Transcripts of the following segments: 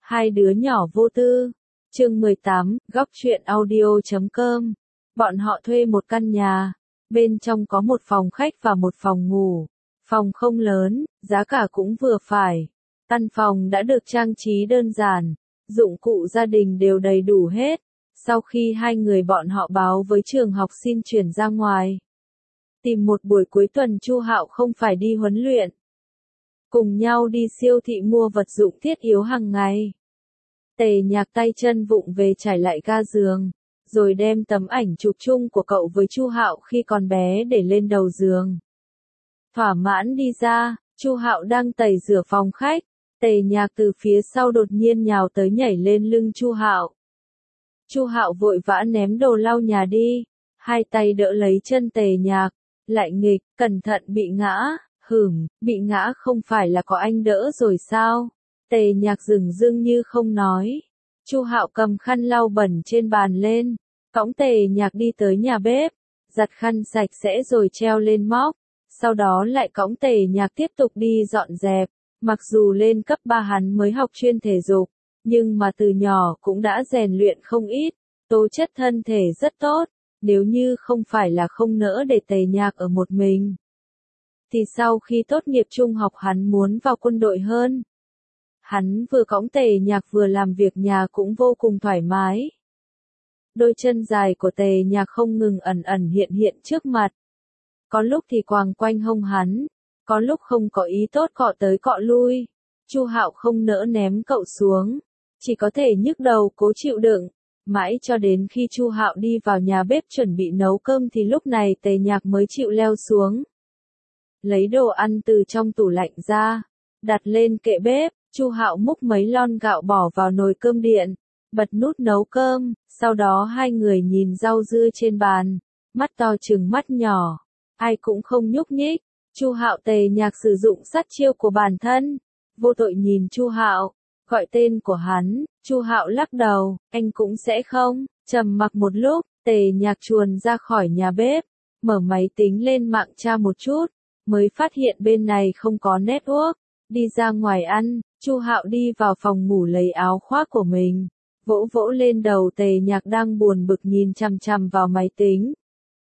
Hai đứa nhỏ vô tư. Chương 18, góc truyện audio.com. Bọn họ thuê một căn nhà, bên trong có một phòng khách và một phòng ngủ. Phòng không lớn, giá cả cũng vừa phải. Căn phòng đã được trang trí đơn giản, dụng cụ gia đình đều đầy đủ hết. Sau khi hai người bọn họ báo với trường học xin chuyển ra ngoài, tìm một buổi cuối tuần Chu Hạo không phải đi huấn luyện, cùng nhau đi siêu thị mua vật dụng thiết yếu hàng ngày. Tề Nhạc tay chân vụng về trải lại ga giường, rồi đem tấm ảnh chụp chung của cậu với Chu Hạo khi còn bé để lên đầu giường. Thỏa mãn đi ra, Chu Hạo đang tẩy rửa phòng khách, Tề Nhạc từ phía sau đột nhiên nhào tới nhảy lên lưng Chu Hạo. Chu Hạo vội vã ném đồ lau nhà đi, hai tay đỡ lấy chân Tề Nhạc, lại nghịch, cẩn thận bị ngã. Bị ngã không phải là có anh đỡ rồi sao? Tề Nhạc dửng dưng như không nói. Chu Hạo cầm khăn lau bẩn trên bàn lên, cõng Tề Nhạc đi tới nhà bếp, giặt khăn sạch sẽ rồi treo lên móc, sau đó lại cõng Tề Nhạc tiếp tục đi dọn dẹp. Mặc dù lên cấp 3 hắn mới học chuyên thể dục, nhưng mà từ nhỏ cũng đã rèn luyện không ít, tố chất thân thể rất tốt, nếu như không phải là không nỡ để Tề Nhạc ở một mình, thì sau khi tốt nghiệp trung học hắn muốn vào quân đội hơn. Hắn vừa cõng Tề Nhạc vừa làm việc nhà cũng vô cùng thoải mái. Đôi chân dài của Tề Nhạc không ngừng ẩn ẩn hiện hiện trước mặt. Có lúc thì quàng quanh hông hắn, có lúc không có ý tốt cọ tới cọ lui. Chu Hạo không nỡ ném cậu xuống, chỉ có thể nhức đầu cố chịu đựng. Mãi cho đến khi Chu Hạo đi vào nhà bếp chuẩn bị nấu cơm thì lúc này Tề Nhạc mới chịu leo xuống. Lấy đồ ăn từ trong tủ lạnh ra, đặt lên kệ bếp, Chu Hạo múc mấy lon gạo bỏ vào nồi cơm điện, bật nút nấu cơm, sau đó hai người nhìn rau dưa trên bàn, mắt to trừng mắt nhỏ, ai cũng không nhúc nhích. Chu Hạo Tề Nhạc sử dụng sát chiêu của bản thân, vô tội nhìn Chu Hạo, gọi tên của hắn, Chu Hạo lắc đầu, anh cũng sẽ không. Trầm mặc một lúc, Tề Nhạc chuồn ra khỏi nhà bếp, mở máy tính lên mạng tra một chút, mới phát hiện bên này không có network, đi ra ngoài ăn. Chu Hạo đi vào phòng ngủ lấy áo khoác của mình, vỗ vỗ lên đầu Tề Nhạc đang buồn bực nhìn chằm chằm vào máy tính.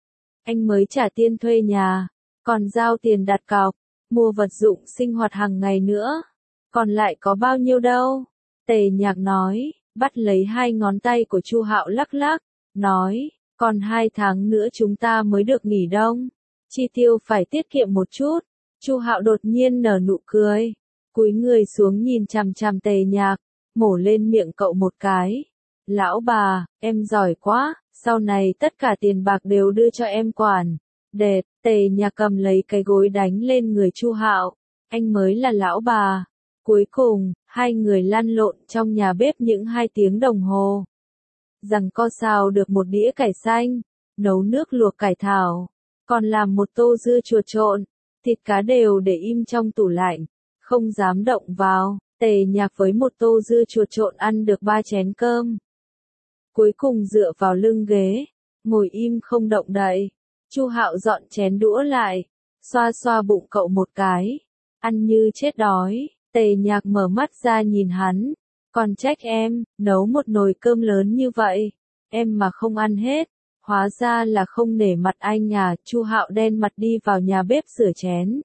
Anh mới trả tiền thuê nhà, còn giao tiền đặt cọc, mua vật dụng sinh hoạt hàng ngày nữa, còn lại có bao nhiêu đâu? Tề Nhạc nói, bắt lấy hai ngón tay của Chu Hạo lắc lắc, nói, còn 2 tháng nữa chúng ta mới được nghỉ đông, chi tiêu phải tiết kiệm một chút. Chu Hạo đột nhiên nở nụ cười, cúi người xuống nhìn chằm chằm Tề Nhạc, mổ lên miệng cậu một cái. Lão bà, em giỏi quá, sau này tất cả tiền bạc đều đưa cho em quản. Đệt, Tề Nhạc cầm lấy cái gối đánh lên người Chu Hạo, anh mới là lão bà. Cuối cùng, hai người lăn lộn trong nhà bếp những 2 tiếng đồng hồ. Giằng co xào được một đĩa cải xanh, nấu nước luộc cải thảo, còn làm một tô dưa chuột trộn, thịt cá đều để im trong tủ lạnh, không dám động vào. Tề Nhạc với một tô dưa chuột trộn ăn được 3 chén cơm. Cuối cùng dựa vào lưng ghế, ngồi im không động đậy. Chu Hạo dọn chén đũa lại, xoa xoa bụng cậu một cái, ăn như chết đói. Tề Nhạc mở mắt ra nhìn hắn, còn trách em, nấu một nồi cơm lớn như vậy, em mà không ăn hết, hóa ra là không nể mặt anh à. Chu Hạo đen mặt đi vào nhà bếp rửa chén.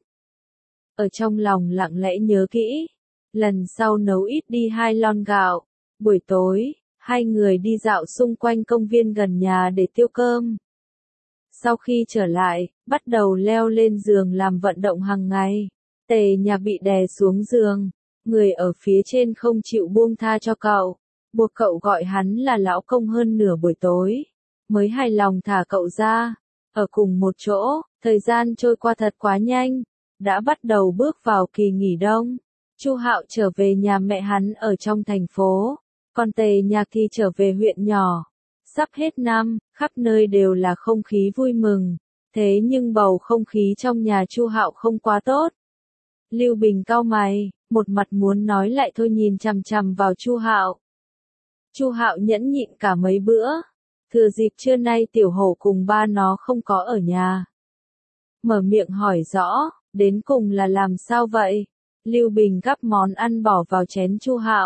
Ở trong lòng lặng lẽ nhớ kỹ, lần sau nấu ít đi 2 lon gạo. Buổi tối, hai người đi dạo xung quanh công viên gần nhà để tiêu cơm. Sau khi trở lại, bắt đầu leo lên giường làm vận động hàng ngày. Tề Nhạc bị đè xuống giường, người ở phía trên không chịu buông tha cho cậu, buộc cậu gọi hắn là lão công hơn nửa buổi tối, mới hài lòng thả cậu ra. Ở cùng một chỗ, thời gian trôi qua thật quá nhanh, đã bắt đầu bước vào kỳ nghỉ đông. Chu Hạo trở về nhà mẹ hắn ở trong thành phố, còn Tề Nhạc thì trở về huyện nhỏ. Sắp hết năm, khắp nơi đều là không khí vui mừng, thế nhưng bầu không khí trong nhà Chu Hạo không quá tốt. Lưu Bình cau mày, một mặt muốn nói lại thôi nhìn chằm chằm vào Chu Hạo. Chu Hạo nhẫn nhịn cả mấy bữa, thừa dịp trưa nay Tiểu Hổ cùng ba nó không có ở nhà, mở miệng hỏi rõ, đến cùng là làm sao vậy? Lưu Bình gắp món ăn bỏ vào chén Chu Hạo,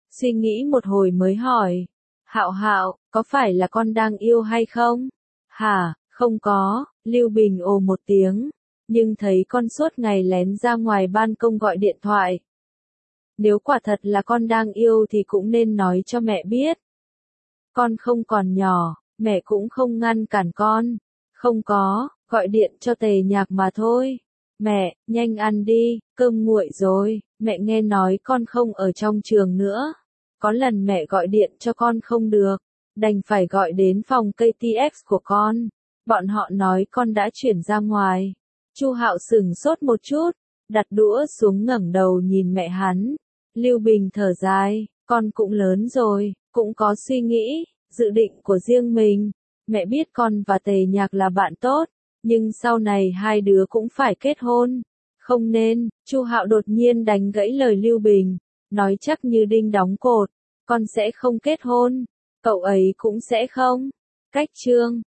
suy nghĩ một hồi mới hỏi. Hạo Hạo, có phải là con đang yêu hay không? Hả, không có, Lưu Bình ồ một tiếng, nhưng thấy con suốt ngày lén ra ngoài ban công gọi điện thoại. Nếu quả thật là con đang yêu thì cũng nên nói cho mẹ biết. Con không còn nhỏ, mẹ cũng không ngăn cản con. Không có, gọi điện cho Tề Nhạc mà thôi. Mẹ, nhanh ăn đi, cơm nguội rồi, mẹ nghe nói con không ở trong trường nữa. Có lần mẹ gọi điện cho con không được, đành phải gọi đến phòng KTX của con. Bọn họ nói con đã chuyển ra ngoài. Chu Hạo sửng sốt một chút, đặt đũa xuống ngẩng đầu nhìn mẹ hắn. Lưu Bình thở dài, con cũng lớn rồi, cũng có suy nghĩ, dự định của riêng mình. Mẹ biết con và Tề Nhạc là bạn tốt, nhưng sau này hai đứa cũng phải kết hôn. Không nên, Chu Hạo đột nhiên đánh gãy lời Lưu Bình, nói chắc như đinh đóng cột, con sẽ không kết hôn, cậu ấy cũng sẽ không. Cách chương